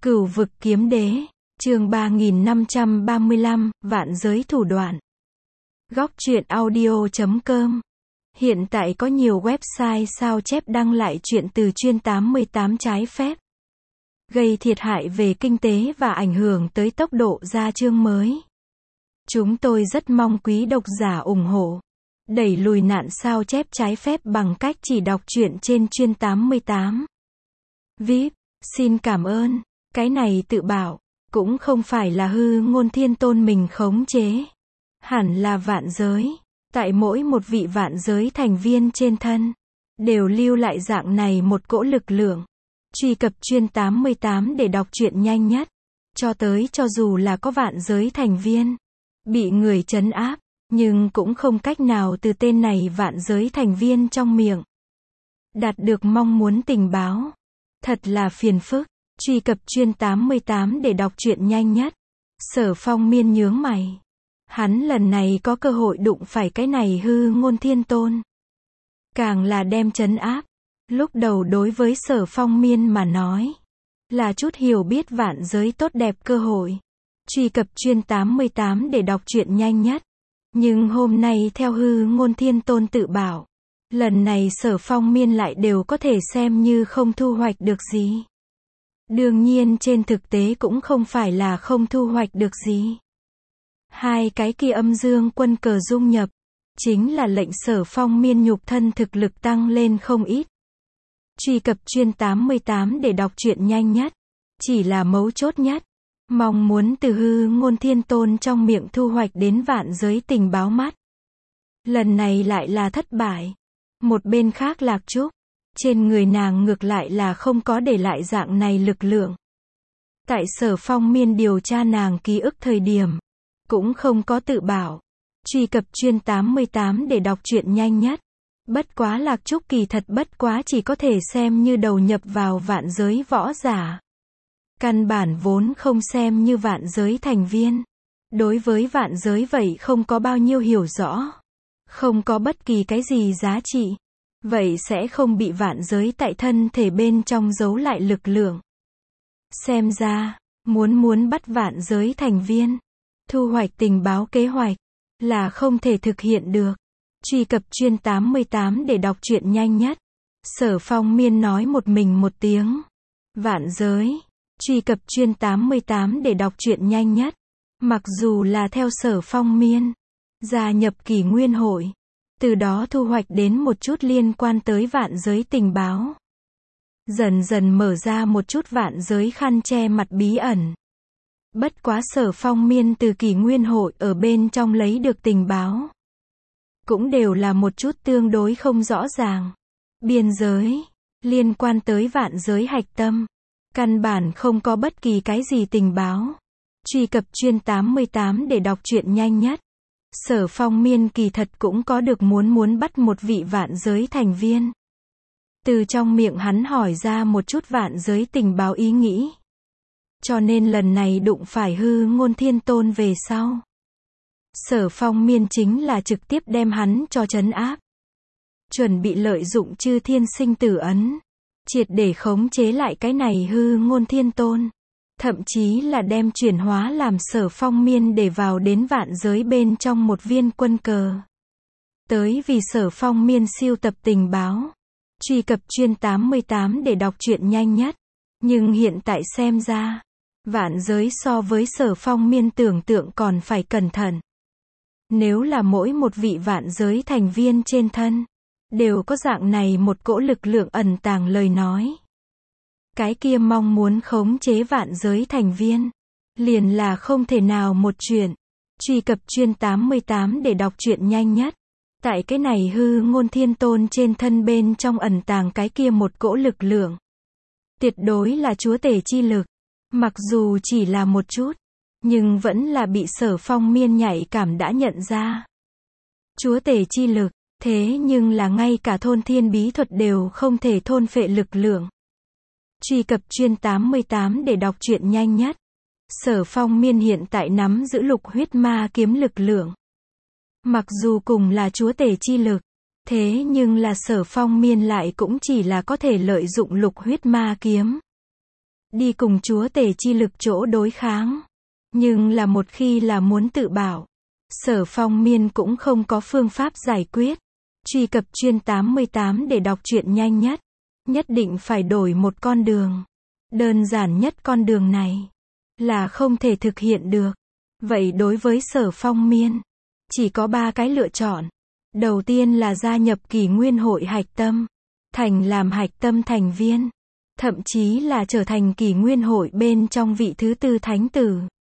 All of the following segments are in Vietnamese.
Cửu vực kiếm đế, chương 3535, vạn giới thủ đoạn. Góc truyện audio.com. Hiện tại có nhiều website sao chép đăng lại chuyện từ chuyên 88 trái phép, gây thiệt hại về kinh tế và ảnh hưởng tới tốc độ ra chương mới. Chúng tôi rất mong quý độc giả ủng hộ, đẩy lùi nạn sao chép trái phép bằng cách chỉ đọc truyện trên chuyên 88. VIP, xin cảm ơn. Cái này tự bảo, cũng không phải là hư ngôn thiên tôn mình khống chế. Hẳn là vạn giới, tại mỗi một vị vạn giới thành viên trên thân, đều lưu lại dạng này một cỗ lực lượng. Truy cập chuyên 88 để đọc truyện nhanh nhất. Cho dù là có vạn giới thành viên bị người trấn áp, nhưng cũng không cách nào từ tên này vạn giới thành viên trong miệng đạt được mong muốn tình báo. Thật là phiền phức. Truy cập chuyên 88 để đọc truyện nhanh nhất. Sở Phong Miên nhướng mày. Hắn lần này có cơ hội đụng phải cái này hư ngôn thiên tôn, càng là đem trấn áp. Lúc đầu đối với Sở Phong Miên mà nói, là chút hiểu biết vạn giới tốt đẹp cơ hội. Truy cập chuyên 88 để đọc truyện nhanh nhất. Nhưng hôm nay theo hư ngôn thiên tôn tự bảo, lần này Sở Phong Miên lại đều có thể xem như không thu hoạch được gì. Đương nhiên trên thực tế cũng không phải là không thu hoạch được gì. Hai cái kia âm dương quân cờ dung nhập, chính là lệnh Sở Phong Miên nhục thân thực lực tăng lên không ít. Truy cập chuyên 88 để đọc truyện nhanh nhất. Chỉ là mấu chốt nhất, mong muốn từ hư ngôn thiên tôn trong miệng thu hoạch đến vạn giới tình báo mắt. Lần này lại là thất bại. Một bên khác Lạc Trúc, trên người nàng ngược lại là không có để lại dạng này lực lượng. Tại Sở Phong Miên điều tra nàng ký ức thời điểm, cũng không có tự bảo. Truy cập chuyên 88 để đọc truyện nhanh nhất. Bất quá Lạc Trúc kỳ thật bất quá chỉ có thể xem như đầu nhập vào vạn giới võ giả. Căn bản vốn không xem như vạn giới thành viên. Đối với vạn giới vậy không có bao nhiêu hiểu rõ. Không có bất kỳ cái gì giá trị. Vậy sẽ không bị vạn giới tại thân thể bên trong giấu lại lực lượng. Xem ra, muốn bắt vạn giới thành viên, thu hoạch tình báo kế hoạch, là không thể thực hiện được. Truy cập chuyên 88 để đọc truyện nhanh nhất. Sở Phong Miên nói một mình một tiếng. Vạn giới. Truy cập chuyên 88 để đọc truyện nhanh nhất. Mặc dù là theo Sở Phong Miên gia nhập kỷ nguyên hội, từ đó thu hoạch đến một chút liên quan tới vạn giới tình báo. Dần dần mở ra một chút vạn giới khăn che mặt bí ẩn. Bất quá Sở Phong Miên từ kỷ nguyên hội ở bên trong lấy được tình báo, cũng đều là một chút tương đối không rõ ràng. Biên giới, liên quan tới vạn giới hạch tâm, căn bản không có bất kỳ cái gì tình báo. Truy cập chuyên 88 để đọc truyện nhanh nhất. Sở Phong Miên kỳ thật cũng có được muốn bắt một vị vạn giới thành viên. Từ trong miệng hắn hỏi ra một chút vạn giới tình báo ý nghĩ. Cho nên lần này đụng phải hư ngôn thiên tôn về sau, Sở Phong Miên chính là trực tiếp đem hắn cho trấn áp. Chuẩn bị lợi dụng chư thiên sinh tử ấn, triệt để khống chế lại cái này hư ngôn thiên tôn. Thậm chí là đem chuyển hóa làm Sở Phong Miên để vào đến vạn giới bên trong một viên quân cờ. Tới vì Sở Phong Miên siêu tập tình báo. Truy cập chuyên 88 để đọc truyện nhanh nhất. Nhưng hiện tại xem ra, vạn giới so với Sở Phong Miên tưởng tượng còn phải cẩn thận. Nếu là mỗi một vị vạn giới thành viên trên thân đều có dạng này một cỗ lực lượng ẩn tàng lời nói, cái kia mong muốn khống chế vạn giới thành viên liền là không thể nào một chuyện. Truy cập chuyên 88 để đọc truyện nhanh nhất. Tại cái này hư ngôn thiên tôn trên thân bên trong ẩn tàng cái kia một cỗ lực lượng, tuyệt đối là chúa tể chi lực. Mặc dù chỉ là một chút, nhưng vẫn là bị Sở Phong Miên nhạy cảm đã nhận ra. Chúa tể chi lực, thế nhưng là ngay cả thôn thiên bí thuật đều không thể thôn phệ lực lượng. Truy cập chuyên 88 để đọc truyện nhanh nhất. Sở Phong Miên hiện tại nắm giữ lục huyết ma kiếm lực lượng. Mặc dù cùng là chúa tể chi lực, thế nhưng là Sở Phong Miên lại cũng chỉ là có thể lợi dụng lục huyết ma kiếm. đi cùng chúa tể chi lực chỗ đối kháng. Nhưng là một khi là muốn tự bảo, Sở Phong Miên cũng không có phương pháp giải quyết. Truy cập chuyên 88 để đọc truyện nhanh nhất. Nhất định phải đổi một con đường. Đơn giản nhất con đường này là không thể thực hiện được. Vậy đối với Sở Phong Miên, chỉ có 3 cái lựa chọn. Đầu tiên là gia nhập Kỷ Nguyên hội hạch tâm, thành làm hạch tâm thành viên, thậm chí là trở thành Kỷ Nguyên hội bên trong vị thứ 4 thánh tử.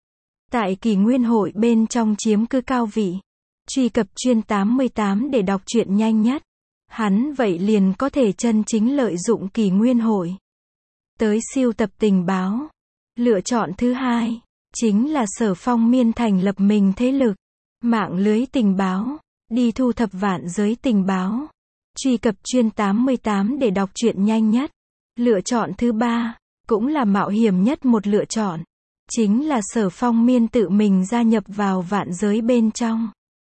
Tại Kỷ Nguyên hội bên trong chiếm cứ cao vị. Truy cập chuyên 88 để đọc truyện nhanh nhất. Hắn vậy liền có thể chân chính lợi dụng Kỷ Nguyên hội tới siêu tập tình báo. Lựa chọn thứ hai chính là Sở Phong Miên thành lập mình thế lực, mạng lưới tình báo, đi thu thập vạn giới tình báo. Truy cập chuyên 88 để đọc truyện nhanh nhất. Lựa chọn thứ ba cũng là mạo hiểm nhất một lựa chọn, chính là Sở Phong Miên tự mình gia nhập vào vạn giới bên trong.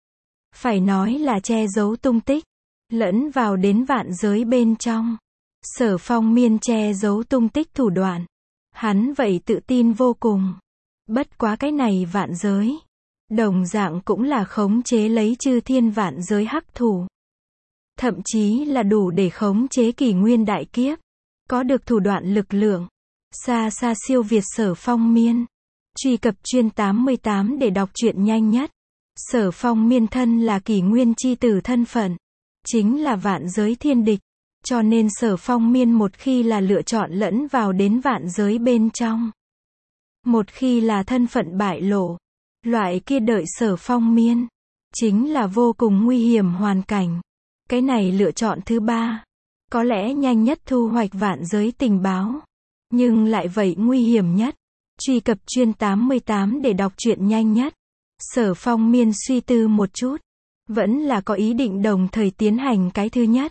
Phải nói là che giấu tung tích, lẫn vào đến vạn giới bên trong. Sở Phong Miên che giấu tung tích thủ đoạn, hắn vậy tự tin vô cùng. Bất quá cái này vạn giới, đồng dạng cũng là khống chế lấy chư thiên vạn giới hắc thủ. Thậm chí là đủ để khống chế kỷ nguyên đại kiếp. Có được thủ đoạn lực lượng xa xa siêu việt Sở Phong Miên. Truy cập chuyên 88 để đọc truyện nhanh nhất. Sở Phong Miên thân là kỷ nguyên chi tử thân phận, chính là vạn giới thiên địch. Cho nên Sở Phong Miên một khi là lựa chọn lẫn vào đến vạn giới bên trong, một khi là thân phận bại lộ, loại kia đợi Sở Phong Miên chính là vô cùng nguy hiểm hoàn cảnh. Cái này lựa chọn thứ ba có lẽ nhanh nhất thu hoạch vạn giới tình báo, nhưng lại vậy nguy hiểm nhất. Truy cập chuyên 88 để đọc truyện nhanh nhất. Sở Phong Miên suy tư một chút, vẫn là có ý định đồng thời tiến hành cái thứ nhất.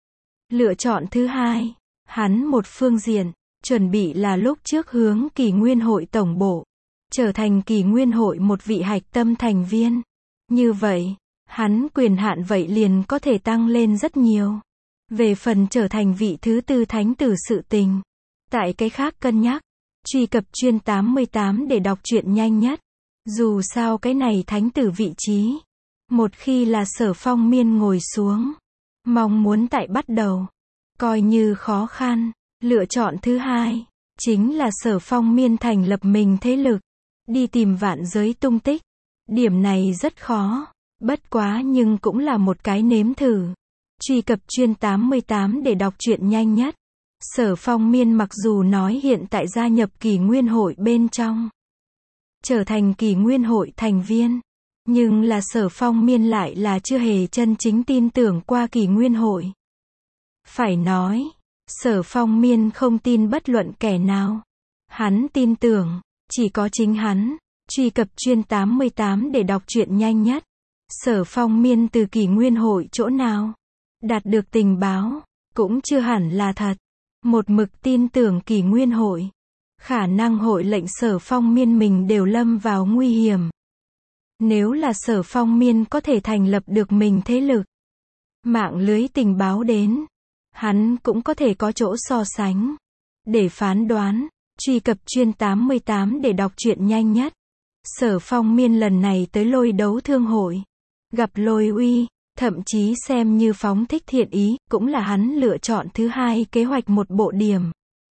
Lựa chọn thứ hai, hắn một phương diện, chuẩn bị là lúc trước hướng Kỷ Nguyên hội tổng bộ, trở thành Kỷ Nguyên hội một vị hạch tâm thành viên. Như vậy, hắn quyền hạn vậy liền có thể tăng lên rất nhiều. Về phần trở thành vị thứ 4 thánh tử sự tình, tại cái khác cân nhắc. Truy cập chuyên 88 để đọc truyện nhanh nhất. Dù sao cái này thánh tử vị trí, một khi là Sở Phong Miên ngồi xuống, mong muốn tại bắt đầu, coi như khó khăn. Lựa chọn thứ hai, chính là Sở Phong Miên thành lập mình thế lực, đi tìm vạn giới tung tích. Điểm này rất khó, bất quá nhưng cũng là một cái nếm thử. Truy cập chuyên 88 để đọc truyện nhanh nhất. Sở Phong Miên mặc dù nói hiện tại gia nhập Kỷ Nguyên hội bên trong, trở thành Kỷ Nguyên hội thành viên, nhưng là Sở Phong Miên lại là chưa hề chân chính tin tưởng qua Kỷ Nguyên hội. Phải nói, Sở Phong Miên không tin bất luận kẻ nào. Hắn tin tưởng chỉ có chính hắn. Truy cập chuyên 88 để đọc truyện nhanh nhất. Sở Phong Miên từ Kỷ Nguyên hội chỗ nào đạt được tình báo, cũng chưa hẳn là thật. Một mực tin tưởng Kỷ Nguyên hội, khả năng hội lệnh Sở Phong Miên mình đều lâm vào nguy hiểm. Nếu là Sở Phong Miên có thể thành lập được mình thế lực, mạng lưới tình báo đến, hắn cũng có thể có chỗ so sánh. Để phán đoán, truy cập chuyên 88 để đọc truyện nhanh nhất. Sở Phong Miên lần này tới Lôi Đấu Thương hội, gặp Lôi Uy, thậm chí xem như phóng thích thiện ý, cũng là hắn lựa chọn thứ hai kế hoạch một bộ điểm.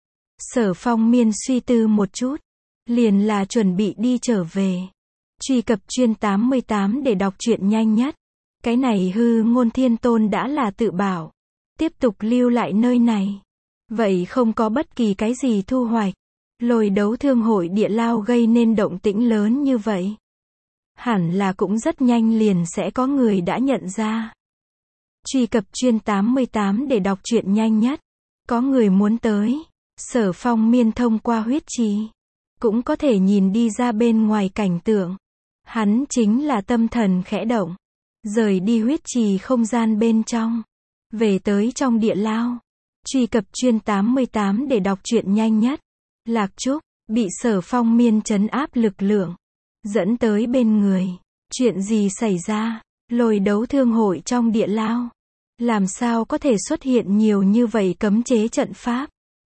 Sở Phong Miên suy tư một chút, liền là chuẩn bị đi trở về. Truy cập chuyên 88 để đọc truyện nhanh nhất. Cái này Hư Ngôn Thiên Tôn đã là tự bảo, tiếp tục lưu lại nơi này, vậy không có bất kỳ cái gì thu hoạch. Lôi Đấu Thương hội địa lao gây nên động tĩnh lớn như vậy, hẳn là cũng rất nhanh liền sẽ có người đã nhận ra. Truy cập chuyên 88 để đọc truyện nhanh nhất. Có người muốn tới. Sở Phong Miên thông qua huyết trì, cũng có thể nhìn đi ra bên ngoài cảnh tượng. Hắn chính là tâm thần khẽ động, rời đi huyết trì không gian bên trong, về tới trong địa lao. Truy cập chuyên 88 để đọc truyện nhanh nhất. Lạc Trúc, bị Sở Phong Miên trấn áp lực lượng, dẫn tới bên người. Chuyện gì xảy ra? Lôi Đấu Thương hội trong địa lao, làm sao có thể xuất hiện nhiều như vậy cấm chế trận pháp?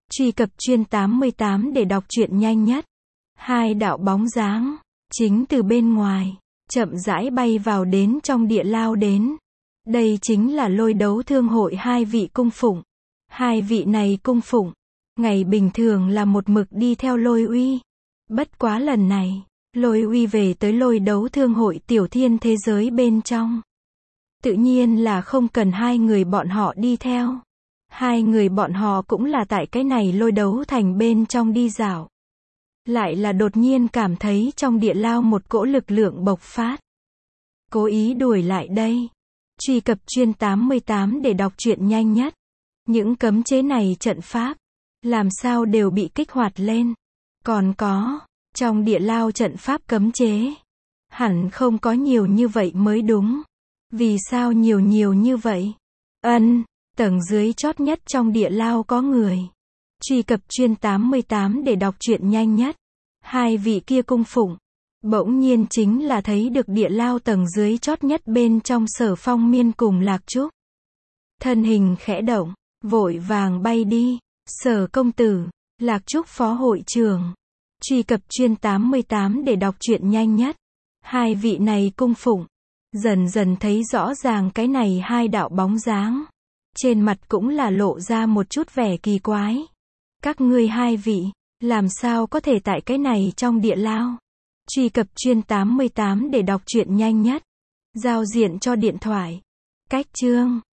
Truy cập chuyên 88 để đọc truyện nhanh nhất. Hai đạo bóng dáng, chính từ bên ngoài, chậm rãi bay vào đến trong địa lao đến. Đây chính là Lôi Đấu Thương hội hai vị cung phụng. Hai vị này cung phụng, ngày bình thường là một mực đi theo Lôi Uy. Bất quá lần này, Lôi Uy về tới Lôi Đấu Thương hội tiểu thiên thế giới bên trong. Tự nhiên là không cần hai người bọn họ đi theo. Hai người bọn họ cũng là tại cái này Lôi Đấu thành bên trong đi dạo. Lại là đột nhiên cảm thấy trong địa lao một cỗ lực lượng bộc phát. Cố ý đuổi lại đây. Truy cập chuyên 88 để đọc truyện nhanh nhất. Những cấm chế này trận pháp, làm sao đều bị kích hoạt lên. Còn có, trong địa lao trận pháp cấm chế, hẳn không có nhiều như vậy mới đúng. Vì sao nhiều như vậy? Tầng dưới chót nhất trong địa lao có người. Truy cập chuyên 88 để đọc truyện nhanh nhất. Hai vị kia cung phụng, bỗng nhiên chính là thấy được địa lao tầng dưới chót nhất bên trong Sở Phong Miên cùng Lạc Trúc. Thân hình khẽ động, vội vàng bay đi. Sở công tử, Lạc Trúc phó hội trưởng. Truy cập chuyên 88 để đọc truyện nhanh nhất. Hai vị này cung phụng, dần dần thấy rõ ràng cái này hai đạo bóng dáng. Trên mặt cũng là lộ ra một chút vẻ kỳ quái. Các ngươi hai vị, làm sao có thể tại cái này trong địa lao? Truy cập chuyên 88 để đọc truyện nhanh nhất. Giao diện cho điện thoại. Cách chương